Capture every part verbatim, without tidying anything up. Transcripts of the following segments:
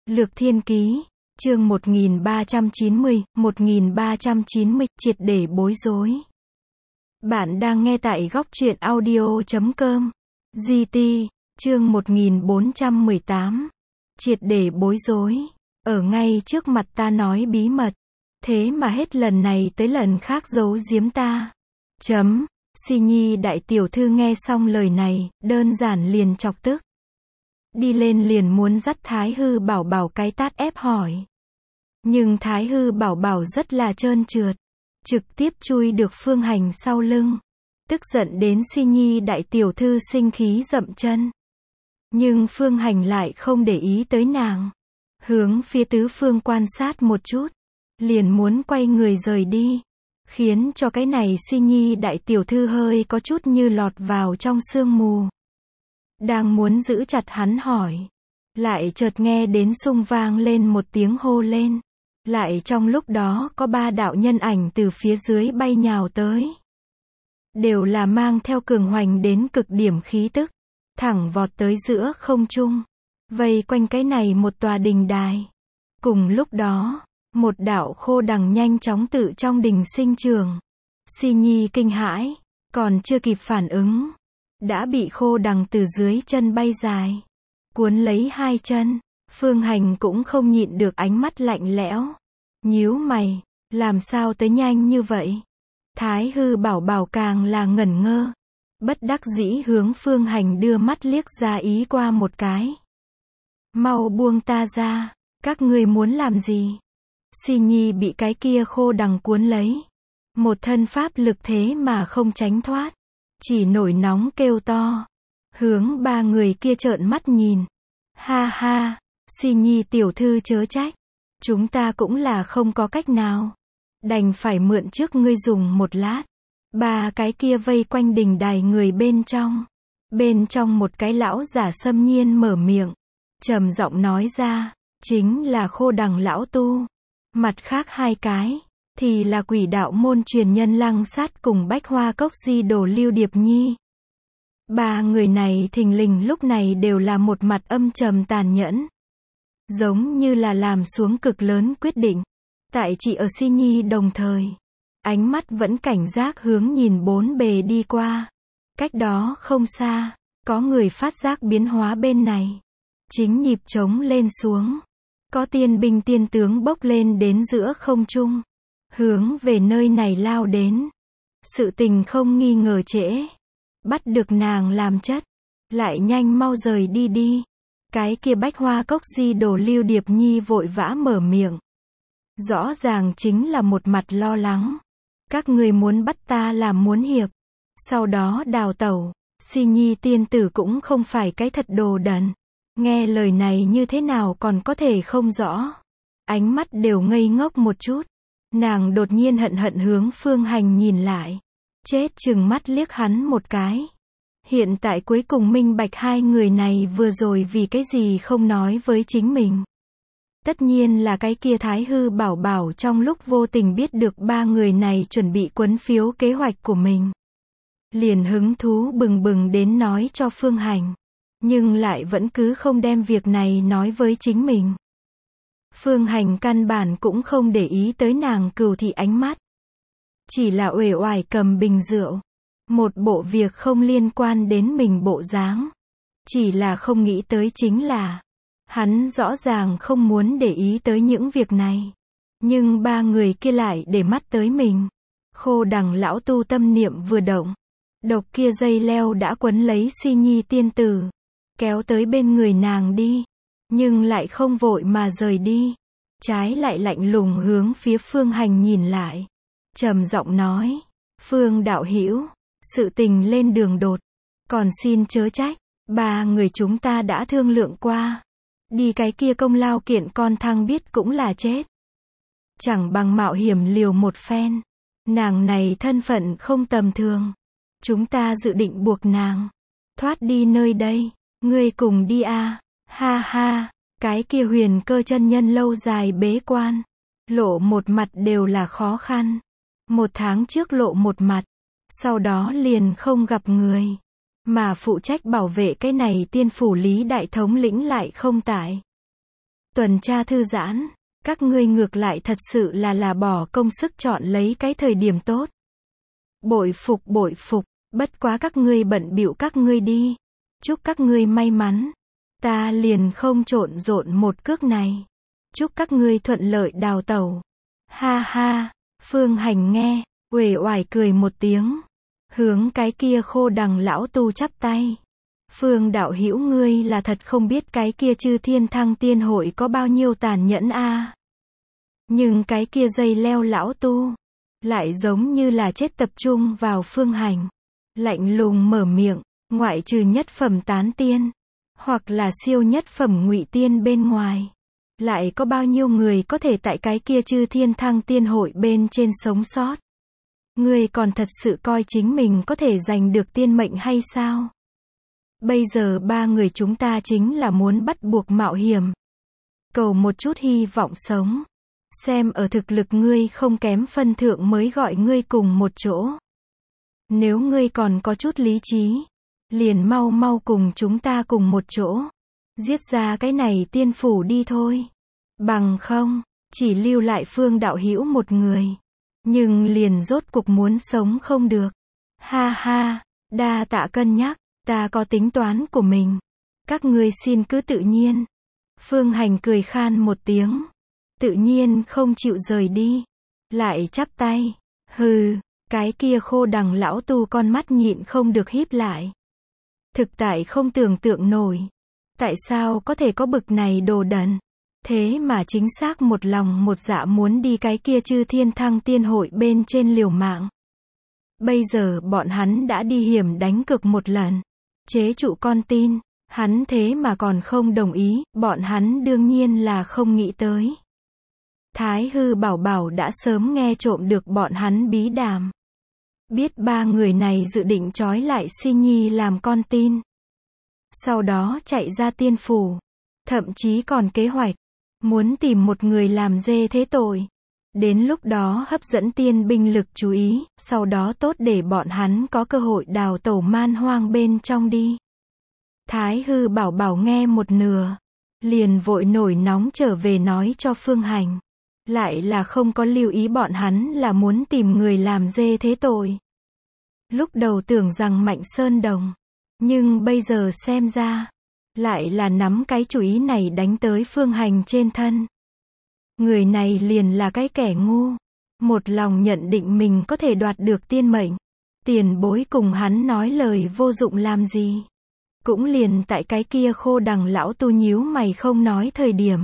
Lược Thiên Ký, chương một nghìn ba trăm chín mươi, một nghìn ba trăm chín mươi, triệt để bối rối. Bạn đang nghe tại góc truyện audio chấm com. giê tê, chương một nghìn bốn trăm mười tám. Triệt để bối rối. Ở ngay trước mặt ta nói bí mật. Thế mà hết lần này tới lần khác giấu giếm ta. Chấm. Si Nhi đại tiểu thư nghe xong lời này, đơn giản liền chọc tức. Đi lên liền muốn dắt Thái Hư Bảo Bảo cái tát ép hỏi. Nhưng Thái Hư Bảo Bảo rất là trơn trượt, trực tiếp chui được Phương Hành sau lưng. Tức giận đến Si Nhi đại tiểu thư sinh khí dậm chân. Nhưng Phương Hành lại không để ý tới nàng. Hướng phía tứ phương quan sát một chút, liền muốn quay người rời đi. Khiến cho cái này Si Nhi đại tiểu thư hơi có chút như lọt vào trong sương mù. Đang muốn giữ chặt hắn hỏi. Lại chợt nghe đến xung vang lên một tiếng hô lên. Lại trong lúc đó có ba đạo nhân ảnh từ phía dưới bay nhào tới. Đều là mang theo cường hoành đến cực điểm khí tức. Thẳng vọt tới giữa không trung. Vây quanh cái này một tòa đình đài. Cùng lúc đó, một đạo khô đằng nhanh chóng tự trong đình sinh trường. Si Nhi kinh hãi, còn chưa kịp phản ứng. Đã bị khô đằng từ dưới chân bay dài. Cuốn lấy hai chân. Phương Hành cũng không nhịn được ánh mắt lạnh lẽo. Nhíu mày, làm sao tới nhanh như vậy? Thái Hư Bảo Bảo càng là ngẩn ngơ. Bất đắc dĩ hướng Phương Hành đưa mắt liếc ra ý qua một cái. Mau buông ta ra, các ngươi muốn làm gì? Si Nhi bị cái kia khô đằng cuốn lấy. Một thân pháp lực thế mà không tránh thoát. Chỉ nổi nóng kêu to. Hướng ba người kia trợn mắt nhìn. Ha ha, Si Nhi tiểu thư chớ trách. Chúng ta cũng là không có cách nào. Đành phải mượn trước ngươi dùng một lát. Ba cái kia vây quanh đình đài người bên trong. Bên trong một cái lão giả xâm nhiên mở miệng. Trầm giọng nói ra. Chính là khô đằng lão tu. Mặt khác hai cái. Thì là quỷ đạo môn truyền nhân Lăng Sát cùng Bách Hoa Cốc Di Đồ Lưu Điệp Nhi. Ba người này thình lình lúc này đều là một mặt âm trầm tàn nhẫn. Giống như là làm xuống cực lớn quyết định. Tại chỉ ở Si Nhi đồng thời. Ánh mắt vẫn cảnh giác hướng nhìn bốn bề đi qua. Cách đó không xa. Có người phát giác biến hóa bên này. Chính nhịp trống lên xuống. Có tiên binh tiên tướng bốc lên đến giữa không trung. Hướng về nơi này lao đến. Sự tình không nghi ngờ trễ. Bắt được nàng làm chất. Lại nhanh mau rời đi đi. Cái kia Bách Hoa Cốc Di Đồ Lưu Điệp Nhi vội vã mở miệng. Rõ ràng chính là một mặt lo lắng. Các người muốn bắt ta làm muốn hiệp. Sau đó đào tẩu. Si Nhi tiên tử cũng không phải cái thật đồ đần. Nghe lời này như thế nào còn có thể không rõ. Ánh mắt đều ngây ngốc một chút. Nàng đột nhiên hận hận hướng Phương Hành nhìn lại. Chết chừng mắt liếc hắn một cái. Hiện tại cuối cùng minh bạch hai người này vừa rồi vì cái gì không nói với chính mình. Tất nhiên là cái kia Thái Hư Bảo Bảo trong lúc vô tình biết được ba người này chuẩn bị quấn phiếu kế hoạch của mình. Liền hứng thú bừng bừng đến nói cho Phương Hành. Nhưng lại vẫn cứ không đem việc này nói với chính mình. Phương Hành căn bản cũng không để ý tới nàng cừu thị ánh mắt. Chỉ là uể oải cầm bình rượu. Một bộ việc không liên quan đến mình bộ dáng. Chỉ là không nghĩ tới chính là. Hắn rõ ràng không muốn để ý tới những việc này. Nhưng ba người kia lại để mắt tới mình. Khô đằng lão tu tâm niệm vừa động. Độc kia dây leo đã quấn lấy Si Nhi tiên tử. Kéo tới bên người nàng đi. Nhưng lại không vội mà rời đi. Trái lại lạnh lùng hướng phía Phương Hành nhìn lại. Trầm giọng nói. Phương đạo hữu, sự tình lên đường đột. Còn xin chớ trách. Ba người chúng ta đã thương lượng qua. Đi cái kia công lao kiện con thăng biết cũng là chết. Chẳng bằng mạo hiểm liều một phen. Nàng này thân phận không tầm thường. Chúng ta dự định buộc nàng. Thoát đi nơi đây. Ngươi cùng đi à. Ha ha. Cái kia huyền cơ chân nhân lâu dài bế quan. Lộ một mặt đều là khó khăn. Một tháng trước lộ một mặt. Sau đó liền không gặp người. Mà phụ trách bảo vệ cái này tiên phủ Lý đại thống lĩnh lại không tại. tuần tra thư giãn. Các ngươi ngược lại thật sự là là bỏ công sức chọn lấy cái thời điểm tốt. Bội phục bội phục, bất quá các ngươi bận bịu các ngươi đi. Chúc các ngươi may mắn. Ta liền không trộn rộn một cước này. Chúc các ngươi thuận lợi đào tẩu. Ha ha, Phương Hành nghe, uể oải cười một tiếng. Hướng cái kia khô đằng lão tu chắp tay. Phương đạo hữu ngươi là thật không biết cái kia Chư Thiên Thăng Tiên Hội có bao nhiêu tàn nhẫn a. Nhưng cái kia dây leo lão tu, lại giống như là chết tập trung vào Phương Hành. Lạnh lùng mở miệng, ngoại trừ nhất phẩm tán tiên, hoặc là siêu nhất phẩm ngụy tiên bên ngoài. Lại có bao nhiêu người có thể tại cái kia Chư Thiên Thăng Tiên Hội bên trên sống sót? Ngươi còn thật sự coi chính mình có thể giành được tiên mệnh hay sao? Bây giờ ba người chúng ta chính là muốn bắt buộc mạo hiểm. Cầu một chút hy vọng sống. Xem ở thực lực ngươi không kém phân thượng mới gọi ngươi cùng một chỗ. Nếu ngươi còn có chút lý trí, liền mau mau cùng chúng ta cùng một chỗ. Giết ra cái này tiên phủ đi thôi. Bằng không, chỉ lưu lại Phương đạo hữu một người. Nhưng liền rốt cuộc muốn sống không được. Ha ha, đa tạ cân nhắc, ta có tính toán của mình. Các ngươi xin cứ tự nhiên. Phương Hành cười khan một tiếng. Tự nhiên không chịu rời đi. Lại chắp tay. Hừ, cái kia khô đằng lão tu con mắt nhịn không được híp lại. Thực tại không tưởng tượng nổi. Tại sao có thể có bực này đồ đần? Thế mà chính xác một lòng một dạ muốn đi cái kia Chư Thiên Thăng Tiên Hội bên trên liều mạng. Bây giờ bọn hắn đã đi hiểm đánh cực một lần. Chế trụ con tin, hắn thế mà còn không đồng ý, bọn hắn đương nhiên là không nghĩ tới. Thái hư bảo bảo đã sớm nghe trộm được bọn hắn bí đàm. Biết ba người này dự định trói lại Si Nhi làm con tin. Sau đó chạy ra tiên phủ. Thậm chí còn kế hoạch. Muốn tìm một người làm dê thế tội. Đến lúc đó hấp dẫn tiên binh lực chú ý. Sau đó tốt để bọn hắn có cơ hội đào tẩu man hoang bên trong đi. Thái hư bảo bảo nghe một nửa. Liền vội nổi nóng trở về nói cho Phương Hành. Lại là không có lưu ý bọn hắn là muốn tìm người làm dê thế tội. Lúc đầu tưởng rằng Mạnh Sơn Đồng. Nhưng bây giờ xem ra. Lại là nắm cái chủ ý này đánh tới Phương Hành trên thân. Người này liền là cái kẻ ngu. Một lòng nhận định mình có thể đoạt được tiên mệnh. Tiền bối cùng hắn nói lời vô dụng làm gì. Cũng liền tại cái kia khô đằng lão tu nhíu mày không nói thời điểm.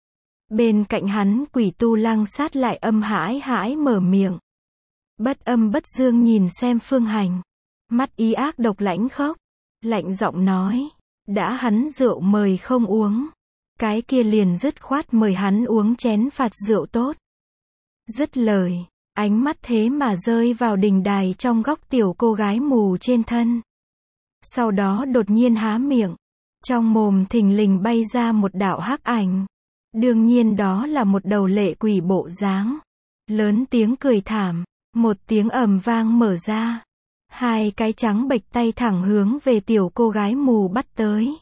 Bên cạnh hắn quỷ tu Lăng Sát lại âm hãi hãi mở miệng. Bất âm bất dương nhìn xem Phương Hành. Mắt ý ác độc lãnh khốc. Lạnh giọng nói. Đã hắn rượu mời không uống. Cái kia liền dứt khoát mời hắn uống chén phạt rượu tốt. Dứt lời. Ánh mắt thế mà rơi vào đình đài trong góc tiểu cô gái mù trên thân. Sau đó đột nhiên há miệng. Trong mồm thình lình bay ra một đạo hắc ảnh. Đương nhiên đó là một đầu lệ quỷ bộ dáng. Lớn tiếng cười thảm. Một tiếng ầm vang mở ra. Hai cái trắng bệch tay thẳng hướng về tiểu cô gái mù bắt tới.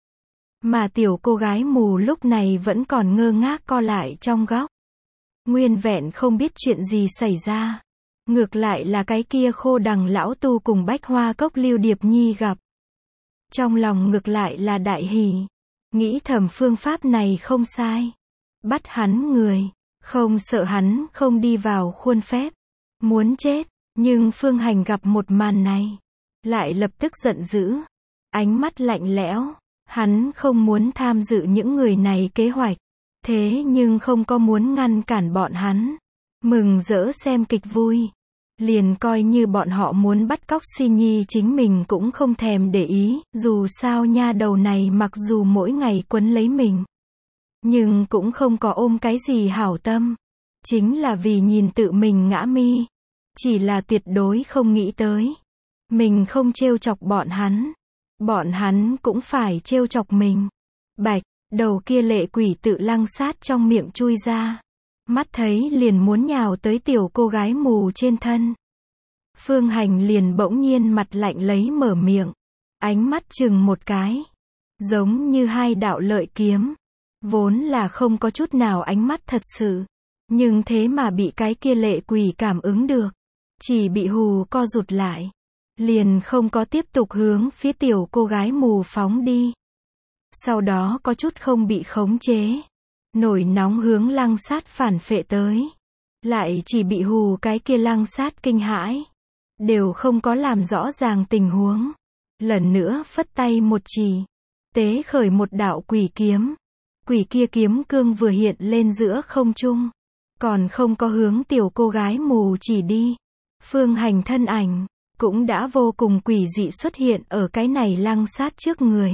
Mà tiểu cô gái mù lúc này vẫn còn ngơ ngác co lại trong góc. Nguyên vẹn không biết chuyện gì xảy ra. Ngược lại là cái kia khô đằng lão tu cùng Bách Hoa Cốc Lưu Điệp Nhi gặp. Trong lòng ngược lại là đại hỉ. Nghĩ thầm phương pháp này không sai. Bắt hắn người. Không sợ hắn không đi vào khuôn phép. Muốn chết. Nhưng Phương Hành gặp một màn này. Lại lập tức giận dữ. Ánh mắt lạnh lẽo. Hắn không muốn tham dự những người này kế hoạch. Thế nhưng không có muốn ngăn cản bọn hắn. Mừng rỡ xem kịch vui. Liền coi như bọn họ muốn bắt cóc Si Nhi chính mình cũng không thèm để ý. Dù sao nha đầu này mặc dù mỗi ngày quấn lấy mình. Nhưng cũng không có ôm cái gì hảo tâm. Chính là vì nhìn tự mình ngã mi. Chỉ là tuyệt đối không nghĩ tới. Mình không trêu chọc bọn hắn. Bọn hắn cũng phải trêu chọc mình. Bạch, đầu kia lệ quỷ tự Lăng Sát trong miệng chui ra. Mắt thấy liền muốn nhào tới tiểu cô gái mù trên thân. Phương Hành liền bỗng nhiên mặt lạnh lấy mở miệng. Ánh mắt chừng một cái. Giống như hai đạo lợi kiếm. vốn là không có chút nào ánh mắt thật sự. Nhưng thế mà bị cái kia lệ quỷ cảm ứng được. Chỉ bị hù co rụt lại. Liền không có tiếp tục hướng phía tiểu cô gái mù phóng đi. Sau đó có chút không bị khống chế. Nổi nóng hướng Lăng Sát phản phệ tới. Lại chỉ bị hù cái kia Lăng Sát kinh hãi. Đều không có làm rõ ràng tình huống. Lần nữa phất tay một chỉ. Tế khởi một đạo quỷ kiếm. Quỷ kia kiếm cương vừa hiện lên giữa không trung. Còn không có hướng tiểu cô gái mù chỉ đi. Phương Hành thân ảnh. Cũng đã vô cùng quỷ dị xuất hiện ở cái này Lăng Sát trước người.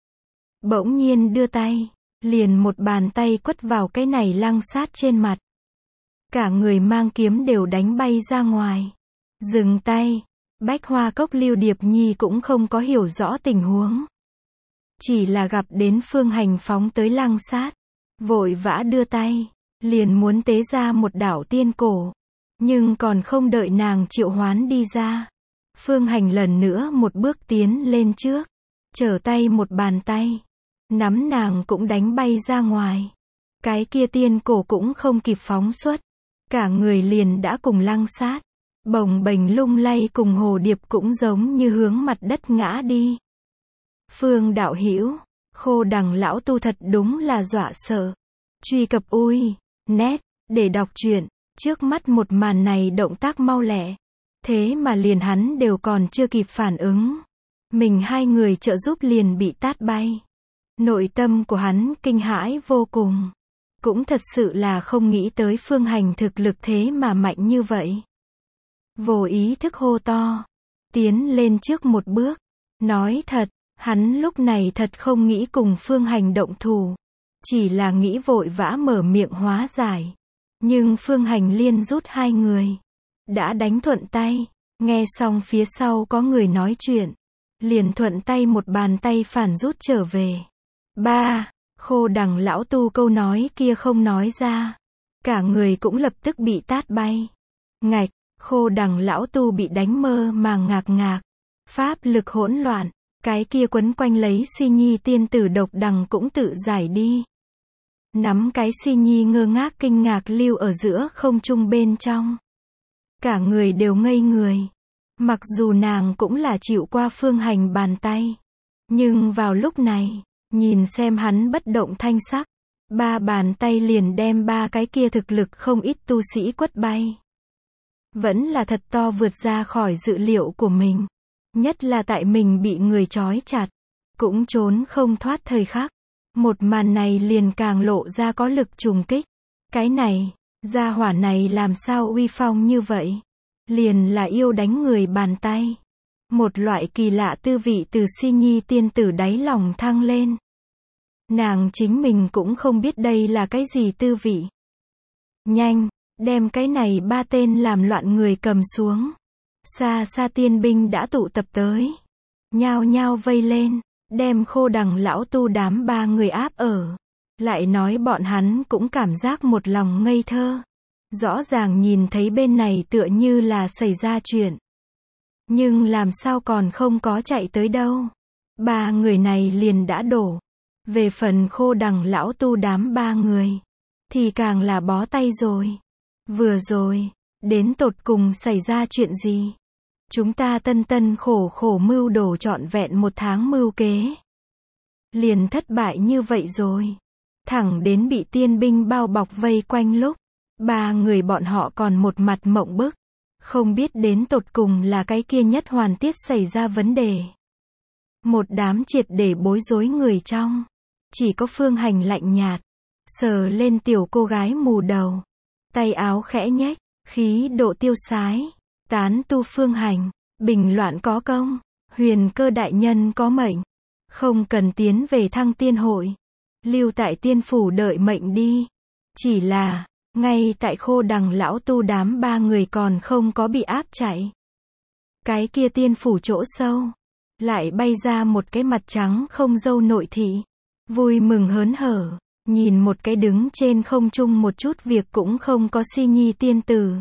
Bỗng nhiên đưa tay. Liền một bàn tay quất vào cái này Lăng Sát trên mặt. Cả người mang kiếm đều đánh bay ra ngoài. Dừng tay. Bách Hoa Cốc Lưu Điệp Nhi cũng không có hiểu rõ tình huống. Chỉ là gặp đến Phương Hành phóng tới Lăng Sát. Vội vã đưa tay. Liền muốn tế ra một đạo tiên cổ. Nhưng còn không đợi nàng triệu hoán đi ra. Phương Hành lần nữa một bước tiến lên trước. Trở tay một bàn tay. Nắm nàng cũng đánh bay ra ngoài. Cái kia tiên cổ cũng không kịp phóng xuất. Cả người liền đã cùng Lăng Sát. Bồng bềnh lung lay cùng hồ điệp cũng giống như hướng mặt đất ngã đi. Phương đạo hữu, Khô Đằng lão tu thật đúng là dọa sợ. Truy cập ui, nét, để đọc truyện. Trước mắt một màn này động tác mau lẹ. Thế mà liền hắn đều còn chưa kịp phản ứng. Mình hai người trợ giúp liền bị tát bay. Nội tâm của hắn kinh hãi vô cùng. Cũng thật sự là không nghĩ tới Phương Hành thực lực thế mà mạnh như vậy. Vô ý thức hô to. Tiến lên trước một bước. Nói thật, hắn lúc này thật không nghĩ cùng Phương Hành động thủ. Chỉ là nghĩ vội vã mở miệng hóa giải. Nhưng Phương Hành liên rút hai người. Đã đánh thuận tay. Nghe xong phía sau có người nói chuyện. Liền thuận tay một bàn tay phản rút trở về. Ba, Khô Đằng lão tu câu nói kia không nói ra. Cả người cũng lập tức bị tát bay. Ngạch, Khô Đằng lão tu bị đánh mơ màng ngạc ngạc. Pháp lực hỗn loạn. Cái kia quấn quanh lấy Si Nhi tiên tử độc đằng cũng tự giải đi. Nắm cái Si Nhi ngơ ngác kinh ngạc lưu ở giữa không trung bên trong. Cả người đều ngây người. Mặc dù nàng cũng là chịu qua Phương Hành bàn tay. Nhưng vào lúc này, nhìn xem hắn bất động thanh sắc. Ba bàn tay liền đem ba cái kia thực lực không ít tu sĩ quất bay. Vẫn là thật to vượt ra khỏi dự liệu của mình. Nhất là tại mình bị người trói chặt. Cũng trốn không thoát thời khắc. Một màn này liền càng lộ ra có lực trùng kích. Cái này, gia hỏa này làm sao uy phong như vậy? Liền là yêu đánh người bàn tay. Một loại kỳ lạ tư vị từ Si Nhi tiên tử đáy lòng thăng lên. Nàng chính mình cũng không biết đây là cái gì tư vị. Nhanh, đem cái này ba tên làm loạn người cầm xuống. Xa xa tiên binh đã tụ tập tới. Nhao nhao vây lên, đem Khô Đằng lão tu đám ba người áp ở. Lại nói bọn hắn cũng cảm giác một lòng ngây thơ. Rõ ràng nhìn thấy bên này tựa như là xảy ra chuyện. Nhưng làm sao còn không có chạy tới đâu. Ba người này liền đã đổ. Về phần Khô Đằng lão tu đám ba người. Thì càng là bó tay rồi. Vừa rồi, đến tột cùng xảy ra chuyện gì? Chúng ta tân tân khổ khổ mưu đồ trọn vẹn một tháng mưu kế. Liền thất bại như vậy rồi. Thẳng đến bị tiên binh bao bọc vây quanh lúc. Ba người bọn họ còn một mặt mộng bức. Không biết đến tột cùng là cái kia nhất hoàn tiết xảy ra vấn đề. Một đám triệt để bối rối người trong. Chỉ có Phương Hành lạnh nhạt. Sờ lên tiểu cô gái mù đầu. Tay áo khẽ nhếch. Khí độ tiêu sái. Tán tu Phương Hành. Bình loạn có công. Huyền Cơ đại nhân có mệnh. Không cần tiến về Thăng Tiên hội. Lưu tại tiên phủ đợi mệnh đi. Chỉ là, ngay tại Khô Đằng lão tu đám ba người còn không có bị áp chạy. Cái kia tiên phủ chỗ sâu. Lại bay ra một cái mặt trắng không râu nội thị. Vui mừng hớn hở. Nhìn một cái đứng trên không trung một chút việc cũng không có Si Nhi tiên tử.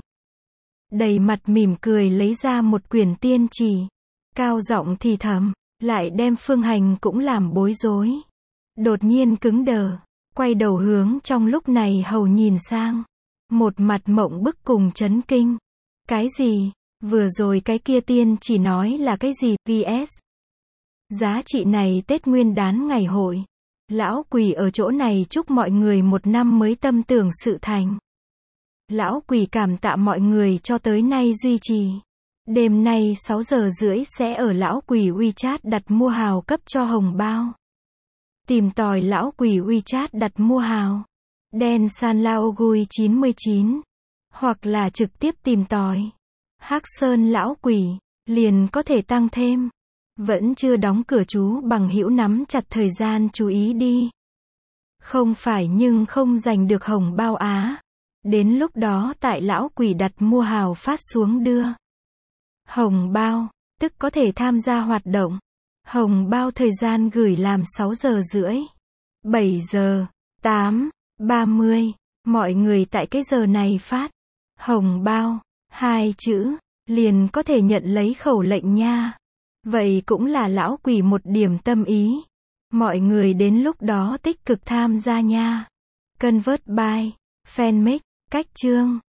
Đầy mặt mỉm cười lấy ra một quyển tiên chỉ. Cao giọng thì thầm. Lại đem Phương Hành cũng làm bối rối. Đột nhiên cứng đờ. quay đầu hướng trong lúc này hầu nhìn sang. Một mặt mộng bức cùng chấn kinh. Cái gì? Vừa rồi cái kia tiên chỉ nói là cái gì? vê ét Giá trị này Tết Nguyên đán ngày hội. Lão Quỷ ở chỗ này chúc mọi người một năm mới tâm tưởng sự thành. Lão Quỷ cảm tạ mọi người cho tới nay duy trì. Đêm nay sáu giờ rưỡi sẽ ở Lão Quỷ WeChat đặt mua hào cấp cho hồng bao. Tìm tòi Lão Quỷ WeChat đặt mua hào. Đen San Laogui chín mươi chín. Hoặc là trực tiếp tìm tòi Hắc Sơn Lão Quỷ, liền có thể tăng thêm. Vẫn chưa đóng cửa chú bằng hữu nắm chặt thời gian chú ý đi. Không phải nhưng không giành được hồng bao á. Đến lúc đó tại Lão Quỷ đặt mua hào phát xuống đưa hồng bao, tức có thể tham gia hoạt động. Hồng bao thời gian gửi làm sáu giờ rưỡi, bảy giờ, tám, ba mươi. Mọi người tại cái giờ này phát hồng bao, hai chữ, liền có thể nhận lấy khẩu lệnh nha. Vậy cũng là Lão Quỷ một điểm tâm ý. Mọi người đến lúc đó tích cực tham gia nha. Convert by Fanmic, cách chương